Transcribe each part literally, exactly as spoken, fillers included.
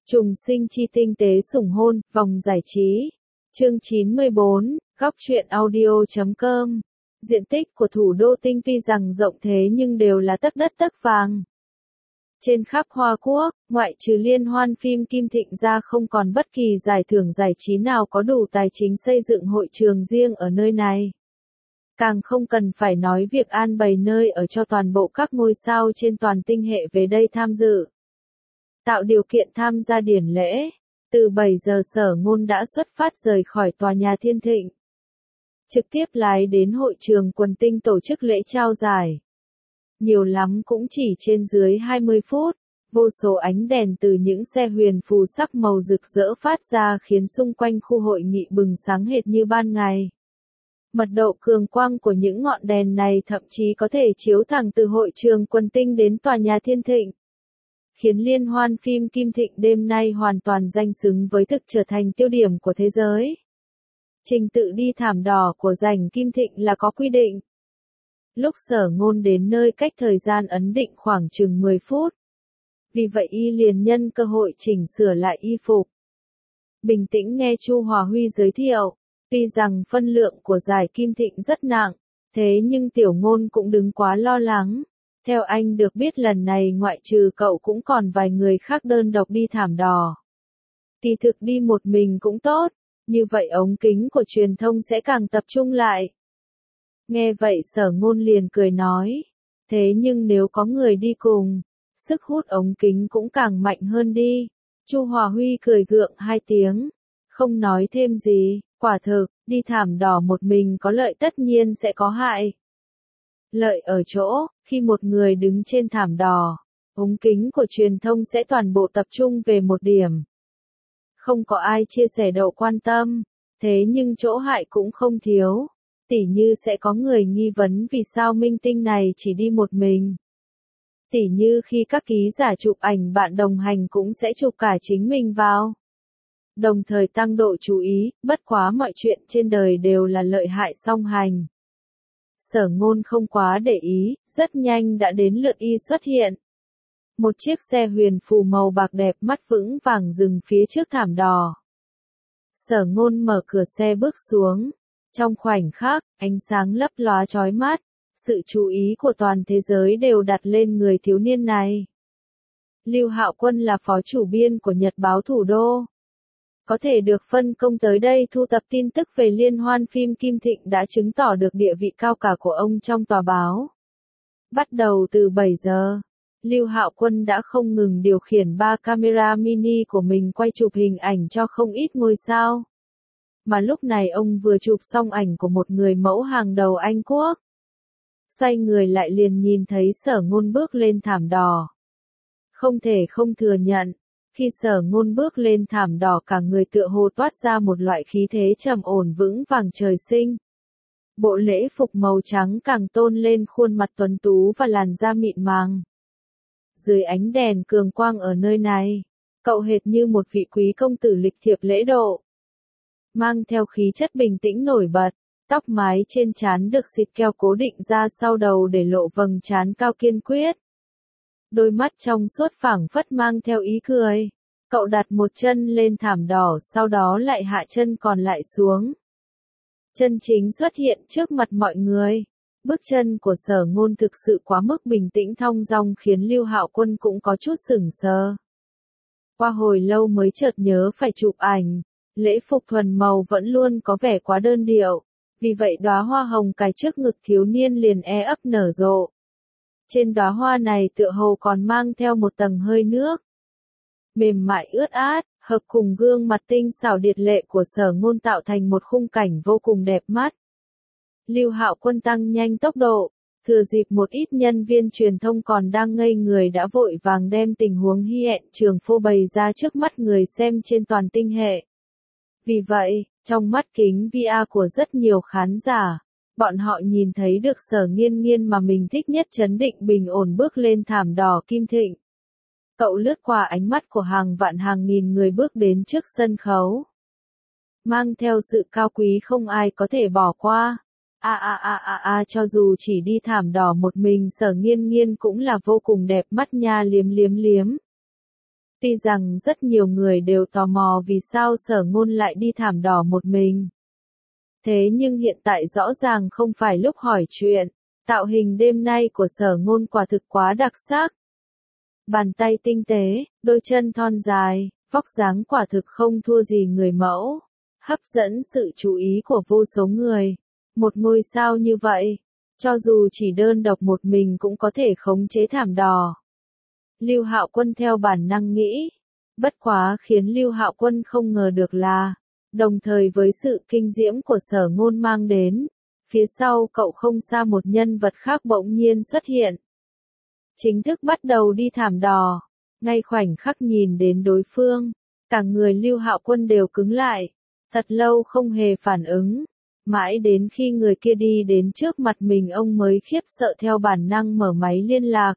Trùng sinh chi tinh tế sủng hôn, vòng giải trí. Chương chín mươi bốn, góc truyện audio chấm com. Diện tích của thủ đô Tinh tuy rằng rộng thế nhưng đều là tấc đất tấc vàng. Trên khắp Hoa Quốc, ngoại trừ liên hoan phim Kim Thịnh ra không còn bất kỳ giải thưởng giải trí nào có đủ tài chính xây dựng hội trường riêng ở nơi này. Càng không cần phải nói việc an bày nơi ở cho toàn bộ các ngôi sao trên toàn tinh hệ về đây tham dự. Tạo điều kiện tham gia điển lễ, từ bảy giờ Sở Ngôn đã xuất phát rời khỏi tòa nhà Thiên Thịnh. Trực tiếp lái đến hội trường Quần Tinh tổ chức lễ trao giải. Nhiều lắm cũng chỉ trên dưới hai mươi phút, vô số ánh đèn từ những xe huyền phù sắc màu rực rỡ phát ra khiến xung quanh khu hội nghị bừng sáng hệt như ban ngày. Mật độ cường quang của những ngọn đèn này thậm chí có thể chiếu thẳng từ hội trường Quần Tinh đến tòa nhà Thiên Thịnh, khiến liên hoan phim Kim Thịnh đêm nay hoàn toàn danh xứng với thực trở thành tiêu điểm của thế giới. Trình tự đi thảm đỏ của rảnh Kim Thịnh là có quy định. Lúc Sở Ngôn đến nơi cách thời gian ấn định khoảng chừng mười phút. Vì vậy y liền nhân cơ hội chỉnh sửa lại y phục. Bình tĩnh nghe Chu Hòa Huy giới thiệu, tuy rằng phân lượng của giải Kim Thịnh rất nặng, thế nhưng Tiểu Ngôn cũng đừng quá lo lắng. Theo anh được biết lần này ngoại trừ cậu cũng còn vài người khác đơn độc đi thảm đỏ. Kỳ thực đi một mình cũng tốt, như vậy ống kính của truyền thông sẽ càng tập trung lại. Nghe vậy Sở Ngôn liền cười nói, thế nhưng nếu có người đi cùng, sức hút ống kính cũng càng mạnh hơn đi. Chu Hòa Huy cười gượng hai tiếng, không nói thêm gì, quả thực, đi thảm đỏ một mình có lợi tất nhiên sẽ có hại. Lợi ở chỗ, khi một người đứng trên thảm đỏ, ống kính của truyền thông sẽ toàn bộ tập trung về một điểm. Không có ai chia sẻ độ quan tâm, thế nhưng chỗ hại cũng không thiếu. Tỉ như sẽ có người nghi vấn vì sao minh tinh này chỉ đi một mình. Tỉ như khi các ký giả chụp ảnh bạn đồng hành cũng sẽ chụp cả chính mình vào. Đồng thời tăng độ chú ý, bất quá mọi chuyện trên đời đều là lợi hại song hành. Sở Ngôn không quá để ý, rất nhanh đã đến lượt y xuất hiện. Một chiếc xe huyền phù màu bạc đẹp mắt vững vàng dừng phía trước thảm đỏ. Sở Ngôn mở cửa xe bước xuống. Trong khoảnh khắc, ánh sáng lấp lóa chói mắt, sự chú ý của toàn thế giới đều đặt lên người thiếu niên này. Lưu Hạo Quân là phó chủ biên của Nhật báo Thủ đô. Có thể được phân công tới đây thu thập tin tức về liên hoan phim Kim Thịnh đã chứng tỏ được địa vị cao cả của ông trong tòa báo. Bắt đầu từ bảy giờ, Lưu Hạo Quân đã không ngừng điều khiển ba camera mini của mình quay chụp hình ảnh cho không ít ngôi sao. Mà lúc này ông vừa chụp xong ảnh của một người mẫu hàng đầu Anh Quốc. Xoay người lại liền nhìn thấy Sở Ngôn bước lên thảm đỏ. Không thể không thừa nhận, khi Sở Ngôn bước lên thảm đỏ cả người tựa hồ toát ra một loại khí thế trầm ổn vững vàng trời sinh. Bộ lễ phục màu trắng càng tôn lên khuôn mặt tuấn tú và làn da mịn màng. Dưới ánh đèn cường quang ở nơi này, cậu hệt như một vị quý công tử lịch thiệp lễ độ. Mang theo khí chất bình tĩnh nổi bật, tóc mái trên trán được xịt keo cố định ra sau đầu để lộ vầng trán cao kiên quyết. Đôi mắt trong suốt phảng phất mang theo ý cười. Cậu đặt một chân lên thảm đỏ sau đó lại hạ chân còn lại xuống. Chân chính xuất hiện trước mặt mọi người. Bước chân của Sở Ngôn thực sự quá mức bình tĩnh thong dong khiến Lưu Hạo Quân cũng có chút sửng sờ. Qua hồi lâu mới chợt nhớ phải chụp ảnh. Lễ phục thuần màu vẫn luôn có vẻ quá đơn điệu, vì vậy đóa hoa hồng cài trước ngực thiếu niên liền e ấp nở rộ. Trên đóa hoa này tựa hồ còn mang theo một tầng hơi nước. Mềm mại ướt át, hợp cùng gương mặt tinh xảo điệt lệ của Sở Ngôn tạo thành một khung cảnh vô cùng đẹp mắt. Lưu Hạo Quân tăng nhanh tốc độ, thừa dịp một ít nhân viên truyền thông còn đang ngây người đã vội vàng đem tình huống hiện trường phô bày ra trước mắt người xem trên toàn tinh hệ. Vì vậy, trong mắt kính vi a của rất nhiều khán giả, bọn họ nhìn thấy được Sở Nghiên Nghiên mà mình thích nhất trấn định bình ổn bước lên thảm đỏ Kim Thịnh. Cậu lướt qua ánh mắt của hàng vạn hàng nghìn người bước đến trước sân khấu. Mang theo sự cao quý không ai có thể bỏ qua. A a a a a cho dù chỉ đi thảm đỏ một mình Sở Nghiên Nghiên cũng là vô cùng đẹp mắt nha liếm liếm liếm. Tuy rằng rất nhiều người đều tò mò vì sao Sở Ngôn lại đi thảm đỏ một mình. Thế nhưng hiện tại rõ ràng không phải lúc hỏi chuyện, tạo hình đêm nay của Sở Ngôn quả thực quá đặc sắc. Bàn tay tinh tế, đôi chân thon dài, vóc dáng quả thực không thua gì người mẫu, hấp dẫn sự chú ý của vô số người. Một ngôi sao như vậy, cho dù chỉ đơn độc một mình cũng có thể khống chế thảm đỏ. Lưu Hạo Quân theo bản năng nghĩ, bất quá khiến Lưu Hạo Quân không ngờ được là, đồng thời với sự kinh diễm của Sở Ngôn mang đến, phía sau cậu không xa một nhân vật khác bỗng nhiên xuất hiện. Chính thức bắt đầu đi thảm đỏ, ngay khoảnh khắc nhìn đến đối phương, cả người Lưu Hạo Quân đều cứng lại, thật lâu không hề phản ứng, mãi đến khi người kia đi đến trước mặt mình ông mới khiếp sợ theo bản năng mở máy liên lạc.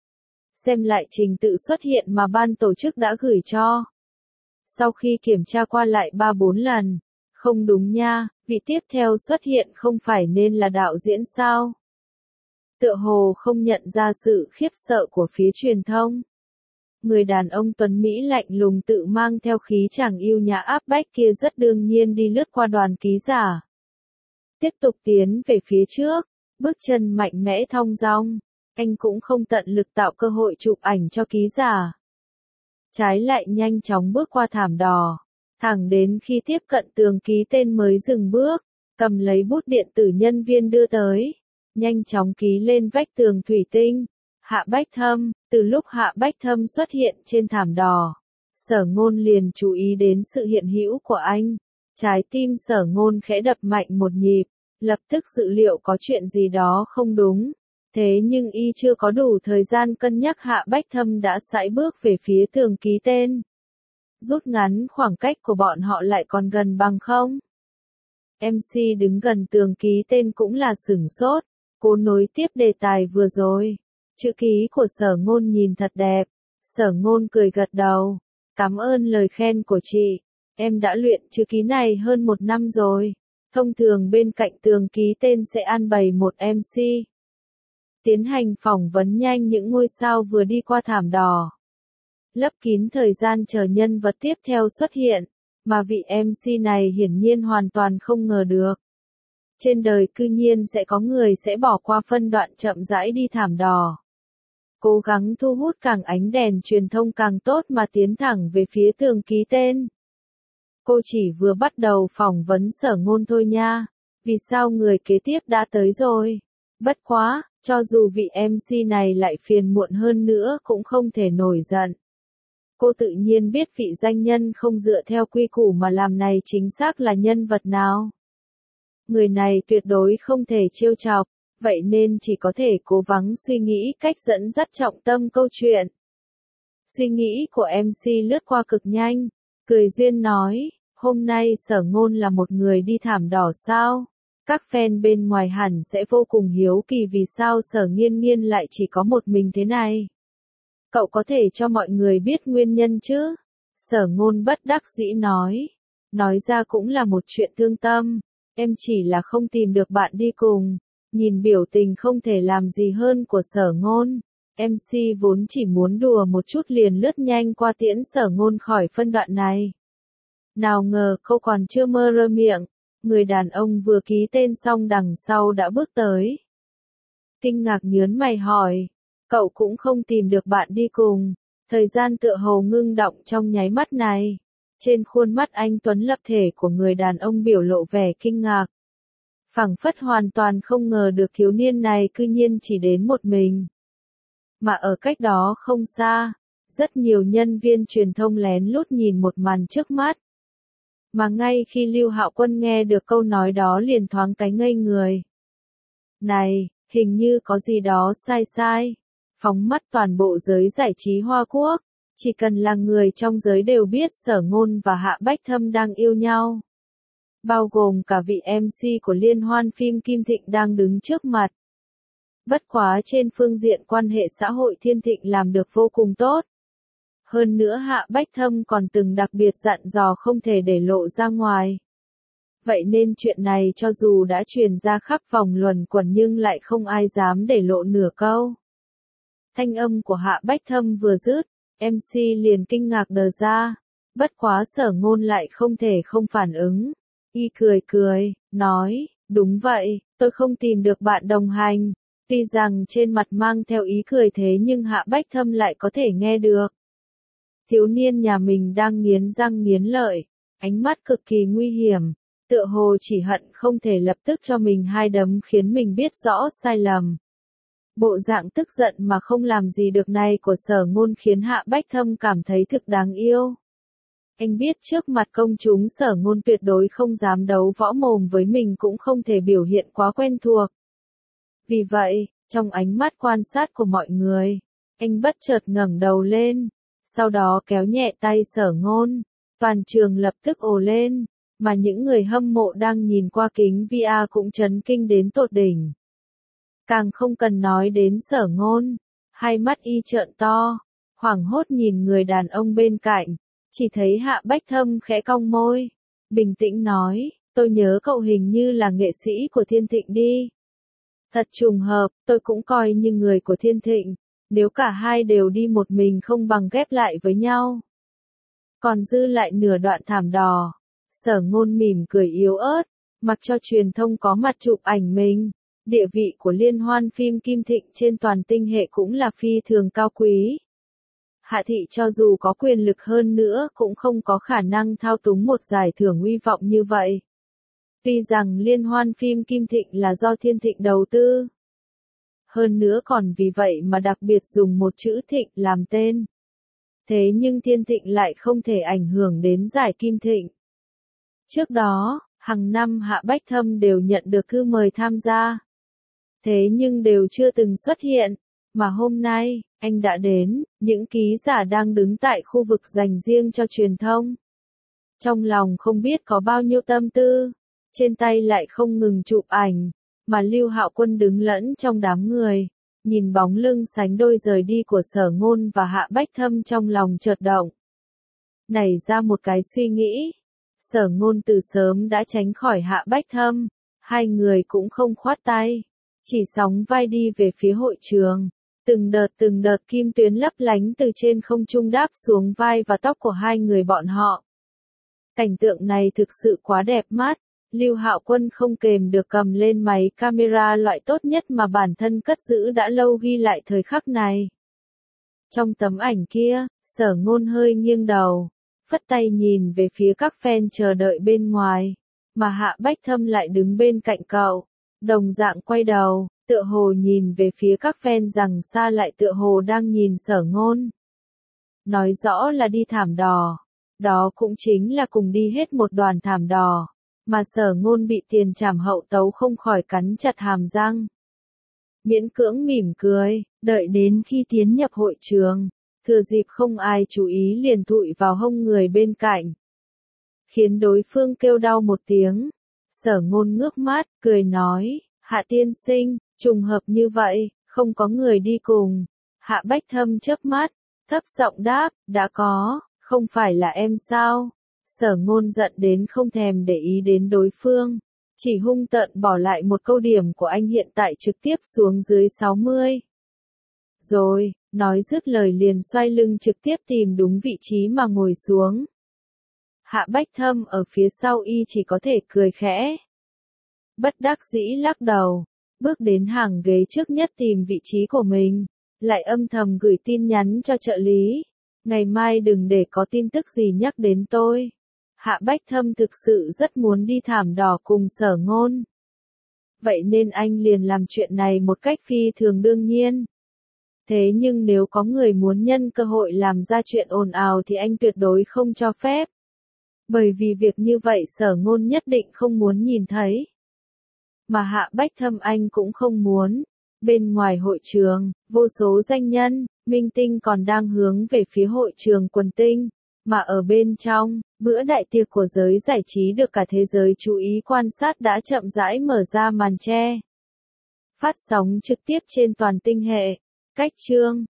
Xem lại trình tự xuất hiện mà ban tổ chức đã gửi cho. Sau khi kiểm tra qua lại ba bốn lần, không đúng nha, vị tiếp theo xuất hiện không phải nên là đạo diễn sao? Tựa hồ không nhận ra sự khiếp sợ của phía truyền thông. Người đàn ông tuấn Mỹ lạnh lùng tự mang theo khí chàng yêu nhã áp bách kia rất đương nhiên đi lướt qua đoàn ký giả. Tiếp tục tiến về phía trước, bước chân mạnh mẽ thong dong, anh cũng không tận lực tạo cơ hội chụp ảnh cho ký giả. Trái lại nhanh chóng bước qua thảm đỏ, thẳng đến khi tiếp cận tường ký tên mới dừng bước, cầm lấy bút điện tử nhân viên đưa tới, nhanh chóng ký lên vách tường thủy tinh. Hạ Bách Thâm, từ lúc Hạ Bách Thâm xuất hiện trên thảm đỏ, Sở Ngôn liền chú ý đến sự hiện hữu của anh. Trái tim Sở Ngôn khẽ đập mạnh một nhịp, lập tức dự liệu có chuyện gì đó không đúng. Thế nhưng y chưa có đủ thời gian cân nhắc Hạ Bách Thâm đã sải bước về phía tường ký tên. Rút ngắn khoảng cách của bọn họ lại còn gần bằng không? em xê đứng gần tường ký tên cũng là sửng sốt, cố nối tiếp đề tài vừa rồi. Chữ ký của Sở Ngôn nhìn thật đẹp. Sở Ngôn cười gật đầu. Cảm ơn lời khen của chị. Em đã luyện chữ ký này hơn một năm rồi. Thông thường bên cạnh tường ký tên sẽ an bày một em xê. Tiến hành phỏng vấn nhanh những ngôi sao vừa đi qua thảm đỏ. Lấp kín thời gian chờ nhân vật tiếp theo xuất hiện. Mà vị em xê này hiển nhiên hoàn toàn không ngờ được. Trên đời cư nhiên sẽ có người sẽ bỏ qua phân đoạn chậm rãi đi thảm đỏ. Cố gắng thu hút càng ánh đèn truyền thông càng tốt mà tiến thẳng về phía tường ký tên. Cô chỉ vừa bắt đầu phỏng vấn Sở Ngôn thôi nha. Vì sao người kế tiếp đã tới rồi? Bất quá, cho dù vị em xê này lại phiền muộn hơn nữa cũng không thể nổi giận. Cô tự nhiên biết vị danh nhân không dựa theo quy củ mà làm này chính xác là nhân vật nào. Người này tuyệt đối không thể trêu chọc. Vậy nên chỉ có thể cố gắng suy nghĩ cách dẫn dắt trọng tâm câu chuyện. Suy nghĩ của em xê lướt qua cực nhanh, cười duyên nói, hôm nay Sở Ngôn là một người đi thảm đỏ sao? Các fan bên ngoài hẳn sẽ vô cùng hiếu kỳ vì sao Sở Nghiên Nghiên lại chỉ có một mình thế này. Cậu có thể cho mọi người biết nguyên nhân chứ? Sở Ngôn bất đắc dĩ nói. Nói ra cũng là một chuyện thương tâm, em chỉ là không tìm được bạn đi cùng. Nhìn biểu tình không thể làm gì hơn của Sở Ngôn, em xê vốn chỉ muốn đùa một chút liền lướt nhanh qua tiễn Sở Ngôn khỏi phân đoạn này. Nào ngờ cô còn chưa mơ rơ miệng, người đàn ông vừa ký tên xong đằng sau đã bước tới. Kinh ngạc nhớn mày hỏi, cậu cũng không tìm được bạn đi cùng, thời gian tựa hồ ngưng động trong nháy mắt này. Trên khuôn mắt anh tuấn lập thể của người đàn ông biểu lộ vẻ kinh ngạc. Phảng phất hoàn toàn không ngờ được thiếu niên này cư nhiên chỉ đến một mình. Mà ở cách đó không xa, rất nhiều nhân viên truyền thông lén lút nhìn một màn trước mắt. Mà ngay khi Lưu Hạo Quân nghe được câu nói đó liền thoáng cái ngây người. Này, hình như có gì đó sai sai. Phóng mắt toàn bộ giới giải trí Hoa Quốc, chỉ cần là người trong giới đều biết Sở Ngôn và Hạ Bách Thâm đang yêu nhau. Bao gồm cả vị em xê của liên hoan phim Kim Thịnh đang đứng trước mặt. Bất quá trên phương diện quan hệ xã hội Thiên Thịnh làm được vô cùng tốt. Hơn nữa Hạ Bách Thâm còn từng đặc biệt dặn dò không thể để lộ ra ngoài. Vậy nên chuyện này cho dù đã truyền ra khắp vòng luẩn quẩn nhưng lại không ai dám để lộ nửa câu. Thanh âm của Hạ Bách Thâm vừa dứt, em xê liền kinh ngạc đờ ra. Bất quá Sở Ngôn lại không thể không phản ứng. Y cười cười, nói, đúng vậy, tôi không tìm được bạn đồng hành. Tuy rằng trên mặt mang theo ý cười thế nhưng Hạ Bách Thâm lại có thể nghe được. Thiếu niên nhà mình đang nghiến răng nghiến lợi, ánh mắt cực kỳ nguy hiểm, tựa hồ chỉ hận không thể lập tức cho mình hai đấm khiến mình biết rõ sai lầm. Bộ dạng tức giận mà không làm gì được này của Sở Ngôn khiến Hạ Bách Thâm cảm thấy thực đáng yêu. Anh biết trước mặt công chúng Sở Ngôn tuyệt đối không dám đấu võ mồm với mình cũng không thể biểu hiện quá quen thuộc. Vì vậy, trong ánh mắt quan sát của mọi người, anh bất chợt ngẩng đầu lên, sau đó kéo nhẹ tay Sở Ngôn, toàn trường lập tức ồ lên, mà những người hâm mộ đang nhìn qua kính vi a cũng chấn kinh đến tột đỉnh. Càng không cần nói đến Sở Ngôn, hai mắt y trợn to, hoảng hốt nhìn người đàn ông bên cạnh, chỉ thấy Hạ Bách Thâm khẽ cong môi, bình tĩnh nói, tôi nhớ cậu hình như là nghệ sĩ của Thiên Thịnh đi. Thật trùng hợp, tôi cũng coi như người của Thiên Thịnh, nếu cả hai đều đi một mình không bằng ghép lại với nhau. Còn dư lại nửa đoạn thảm đỏ, Sở Ngôn mỉm cười yếu ớt, mặc cho truyền thông có mặt chụp ảnh mình. Địa vị của liên hoan phim Kim Thịnh trên toàn tinh hệ cũng là phi thường cao quý. Hạ Thị cho dù có quyền lực hơn nữa cũng không có khả năng thao túng một giải thưởng uy vọng như vậy. Tuy rằng liên hoan phim Kim Thịnh là do Thiên Thịnh đầu tư. Hơn nữa còn vì vậy mà đặc biệt dùng một chữ Thịnh làm tên. Thế nhưng Thiên Thịnh lại không thể ảnh hưởng đến giải Kim Thịnh. Trước đó, hàng năm Hạ Bách Thâm đều nhận được thư mời tham gia. Thế nhưng đều chưa từng xuất hiện, mà hôm nay, anh đã đến, những ký giả đang đứng tại khu vực dành riêng cho truyền thông. Trong lòng không biết có bao nhiêu tâm tư, trên tay lại không ngừng chụp ảnh, mà Lưu Hạo Quân đứng lẫn trong đám người, nhìn bóng lưng sánh đôi rời đi của Sở Ngôn và Hạ Bách Thâm trong lòng chợt động. Nảy ra một cái suy nghĩ, Sở Ngôn từ sớm đã tránh khỏi Hạ Bách Thâm, hai người cũng không khoát tay. Chỉ sóng vai đi về phía hội trường, từng đợt từng đợt kim tuyến lấp lánh từ trên không trung đáp xuống vai và tóc của hai người bọn họ. Cảnh tượng này thực sự quá đẹp mắt, Lưu Hạo Quân không kềm được cầm lên máy camera loại tốt nhất mà bản thân cất giữ đã lâu ghi lại thời khắc này. Trong tấm ảnh kia, Sở Ngôn hơi nghiêng đầu, phất tay nhìn về phía các fan chờ đợi bên ngoài, mà Hạ Bách Thâm lại đứng bên cạnh cậu. Đồng dạng quay đầu, tựa hồ nhìn về phía các fan rằng xa lại tựa hồ đang nhìn Sở Ngôn. Nói rõ là đi thảm đỏ, đó cũng chính là cùng đi hết một đoàn thảm đỏ, mà Sở Ngôn bị tiền trảm hậu tấu không khỏi cắn chặt hàm răng. Miễn cưỡng mỉm cười, đợi đến khi tiến nhập hội trường, thừa dịp không ai chú ý liền thụi vào hông người bên cạnh. Khiến đối phương kêu đau một tiếng. Sở Ngôn ngước mắt, cười nói, Hạ tiên sinh, trùng hợp như vậy, không có người đi cùng. Hạ Bách Thâm chớp mắt, thấp giọng đáp, đã có, không phải là em sao? Sở Ngôn giận đến không thèm để ý đến đối phương, chỉ hung tợn bỏ lại một câu điểm của anh hiện tại trực tiếp xuống dưới sáu mươi. Rồi, nói dứt lời liền xoay lưng trực tiếp tìm đúng vị trí mà ngồi xuống. Hạ Bách Thâm ở phía sau y chỉ có thể cười khẽ. Bất đắc dĩ lắc đầu, bước đến hàng ghế trước nhất tìm vị trí của mình, lại âm thầm gửi tin nhắn cho trợ lý. Ngày mai đừng để có tin tức gì nhắc đến tôi. Hạ Bách Thâm thực sự rất muốn đi thảm đỏ cùng Sở Ngôn. Vậy nên anh liền làm chuyện này một cách phi thường đương nhiên. Thế nhưng nếu có người muốn nhân cơ hội làm ra chuyện ồn ào thì anh tuyệt đối không cho phép. Bởi vì việc như vậy Sở Ngôn nhất định không muốn nhìn thấy. Mà Hạ Bách Thâm anh cũng không muốn. Bên ngoài hội trường, vô số danh nhân, minh tinh còn đang hướng về phía hội trường quần tinh. Mà ở bên trong, bữa đại tiệc của giới giải trí được cả thế giới chú ý quan sát đã chậm rãi mở ra màn che. Phát sóng trực tiếp trên toàn tinh hệ. Cách chương